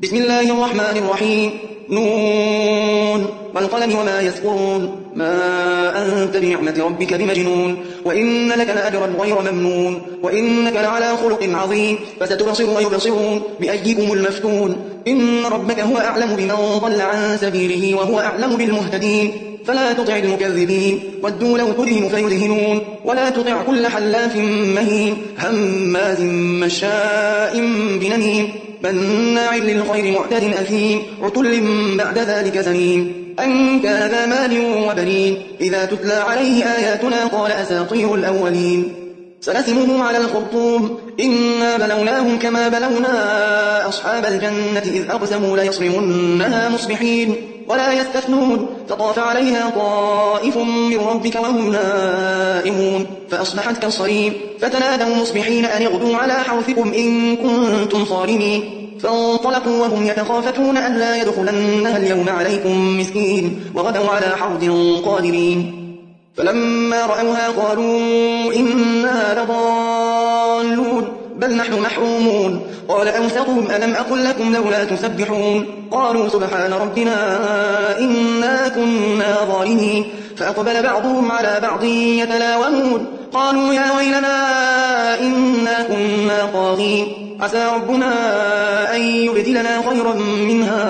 بسم الله الرحمن الرحيم. نون والقلم وما يسطرون. ما أنت بنعمة ربك بمجنون. وإن لك لأجرا غير ممنون. وإنك لعلى خلق عظيم. فستبصر ويبصرون بأيكم المفتون. إن ربك هو أعلم بمن ضل عن سبيله وهو أعلم بالمهتدين. فلا تطع المكذبين ودوا لو تدهن فيدهنون. ولا تطع كل حلاف مهين هماز مشاء بنميم مناع للخير معتد أثيم عتل بعد ذلك زنيم أن كان ذا مال وبنين. إذا تتلى عليه آياتنا قال أساطير الأولين. سنسمه على الخرطوم. إنا بلوناهم كما بلونا أصحاب الجنة إذ أقسموا ليصرمنها مصبحين ولا يستثنون. فطاف عليها طائف من ربك وهم نائمون فأصبحت كالصريم. فتنادوا مصبحين أن اغدوا على حرثكم إن كنتم صارمين. فانطلقوا وهم يتخافتون أن لا يدخلنها اليوم عليكم مسكين وغدوا على حرد قادرين. فلما رأوها قالوا إنا لضالون بل نحن محرومون. قال أوسطهم ألم أقل لكم لولا تسبحون. قالوا سبحان ربنا إنا كنا ظالمين. فأقبل بعضهم على بعض يتلاومون. قالوا يا ويلنا إنا كنا طاغين. عسى ربنا أن يبدلنا خيرا منها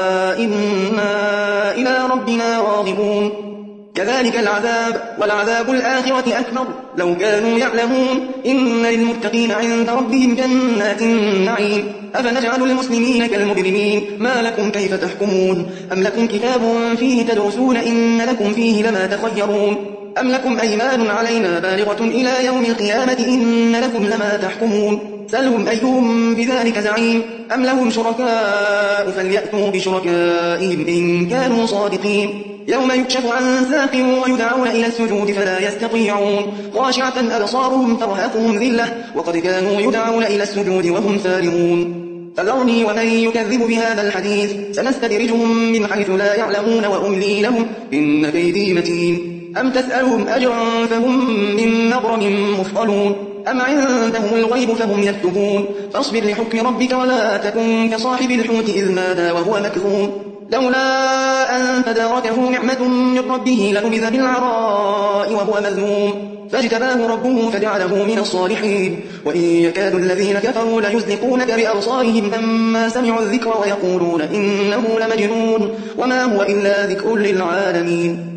إنا إلى ربنا راغبون. كذلك العذاب ولعذاب الآخرة أكبر لو كانوا يعلمون. إن للمتقين عند ربهم جنات النعيم. أفنجعل المسلمين كالمجرمين ما لكم كيف تحكمون. أم لكم كتاب فيه تدرسون إن لكم فيه لما تخيرون. أم لكم أيمان علينا بالغة إلى يوم القيامة إن لكم لما تحكمون. سلهم أيهم بذلك زعيم. أم لهم شركاء فليأتوا بشركائهم إن كانوا صادقين. يوم يكشف عن ساق ويدعون إلى السجود فلا يستطيعون. خاشعة أبصارهم ترهقهم ذلة وقد كانوا يدعون إلى السجود وهم سالمون. فذرني ومن يكذب بهذا الحديث سنستدرجهم من حيث لا يعلمون وأملي لهم إن كيدي متين. أم تسألهم أجرا فهم من مغرم مثقلون. أم عندهم الغيب فهم يكتبون. فاصبر لحكم ربك ولا تكن كصاحب الحوت إذ نادى وهو مكظوم. لولا أن تداركه نعمة من ربه لنبذ بالعراء وهو مذموم. فاجتباه ربه فجعله من الصالحين. وإن يكاد الذين كفروا ليزلقونك بأبصارهم لما سمعوا الذكر ويقولون إنه لمجنون وما هو إلا ذكر للعالمين.